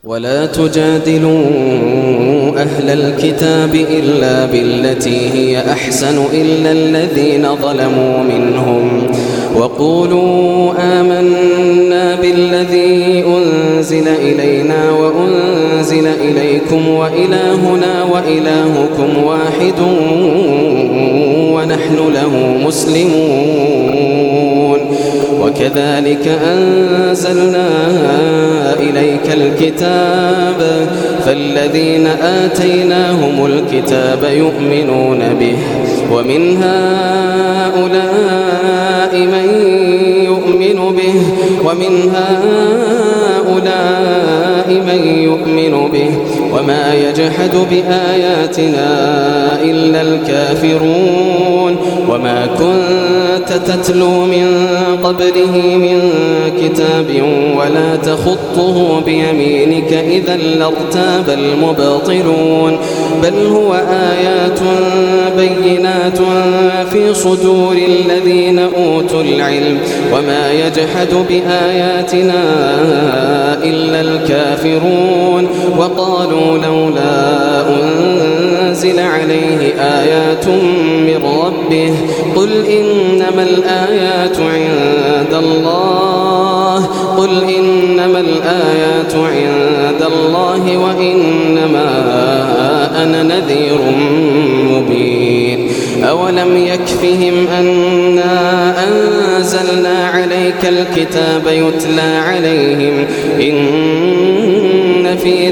ولا تجادلوا أهل الكتاب إلا بالتي هي أحسن إلا الذين ظلموا منهم وقولوا آمنا بالذي أنزل إلينا وأنزل إليكم وإلهنا وإلهكم واحد ونحن له مسلمون وكذلك أنزلنا إليك الكتاب فالذين آتيناهم الكتاب يؤمنون به ومن هؤلاء من يؤمن به وما يجحد بآياتنا إلا الكافرون وما كنت تتلو من قبله من كتاب ولا تخطه بيمينك إذا لارتاب المبطلون بل هو آيات بينات في صدور الذين أوتوا العلم وما يجحد بآياتنا إلا الكافرون وقالوا لولا أنزل عليه آيات من ربه قل إنما الآيات عند الله وإنما أنا نذير مبين أولم يكفهم أنا أنزلنا عليك الكتاب يتلى عليهم إن في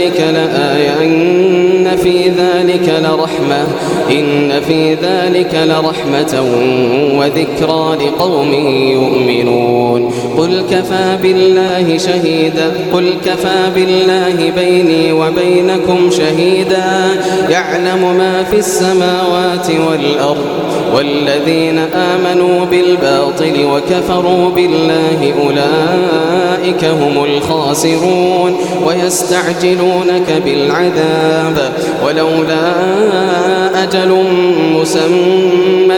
ذلك لرحمة وذكرى لقوم يؤمنون قل كفى بالله بيني وبينكم شهيدا يعلم ما في السماوات والأرض والذين آمنوا بالباطل وكفروا بالله أولئك هم الخاسرون ويستعجلونك بالعذاب ولولا أجل مسمى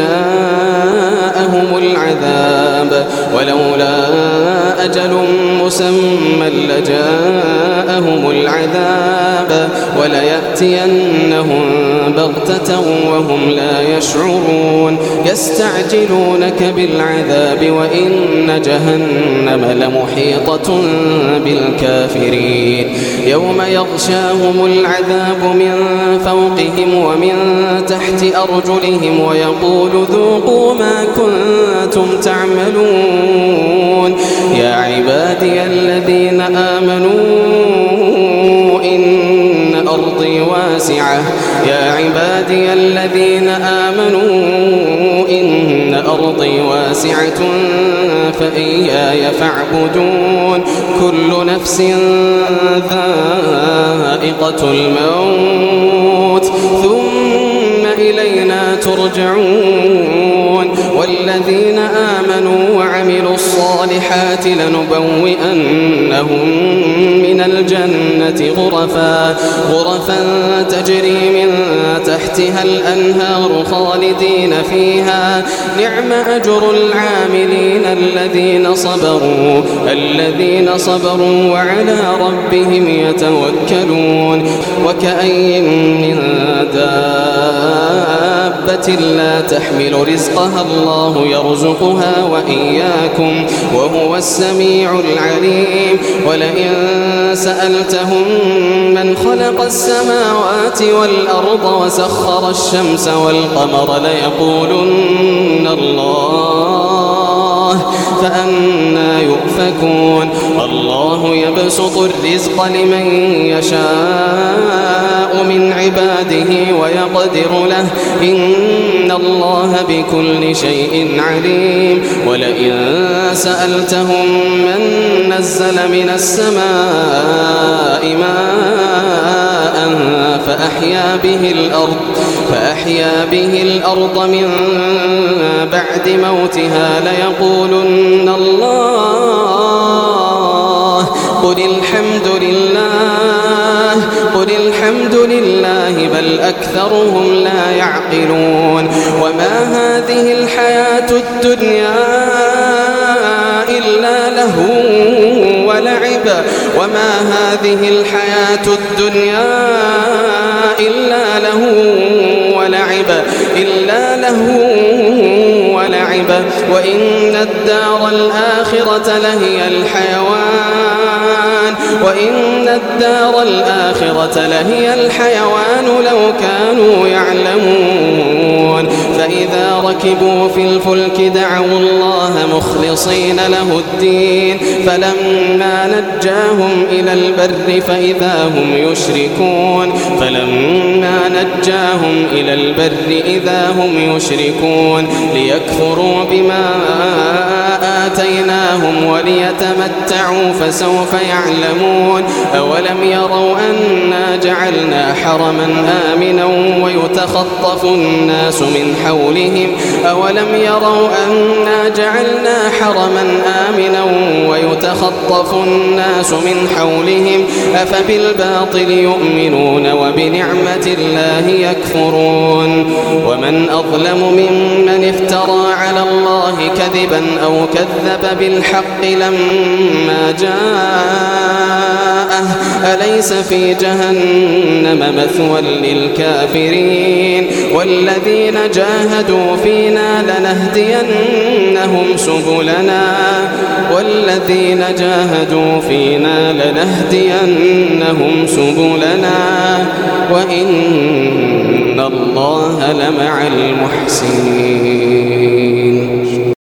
لجاءهم العذاب وليأتينهم بغتة وهم لا يشعرون يستعجلونك بالعذاب وإن جهنم لمحيطة بالكافرين يوم يغشاهم العذاب من فوقهم ومن تحت أرجلهم ويقول ذوقوا ما كنتم تعملون يا عبادي الذين آمنوا إن أرضي واسعة فإياي فاعبدون كل نفس ذائقة الموت ثم إلينا ترجعون والذين آمنوا وعملوا الصالحات لنبوئنهم من الجنة غرفا تجري من تحتها الأنهار خالدين فيها نعم أجر العاملين الذين صبروا وعلى ربهم يتوكلون وكأي من دابة لا تحمل رزقها الله يرزقها وإياكم وهو السميع العليم ولئن سألتهم من خلق السماوات والأرض وسخر الشمس والقمر ليقولن الله فأنى يؤفكون الله يبسط الرزق لمن يشاء من عباده ويقدر له إن الله بكل شيء عليم ولئن سألتهم من نزل من السماء ماء فأحيا به الأرض من بعد موتها ليقولن الله قل الحمد لله بل أكثرهم لا يعقلون وما هذه الحياة الدنيا إلا لهو ولعب وما هذه الحياة الدنيا إلا له ولعب وإن الدار الآخرة لهي الحيوان لو كانوا يعلمون فإذا ركبوا في الفلك دعوا الله مخلصين له الدين فلما نجاهم إلى البر إذا هم يشركون ليكفروا بما آتيناهم وليتمتعوا فسوف يعلمون أولم يروا أنا جعلنا حرما آمنا ويتخطف الناس من حولهم أفبالباطل يؤمنون وبنعمة الله يكفرون ومن أظلم ممن افترى على الله كذبا أو كذب بالحق لما جاءه أليس في جهنم مثوى للكافرين والذين جاهدوا فينا لنهدينهم سبلنا وإن الله لمع المحسنين.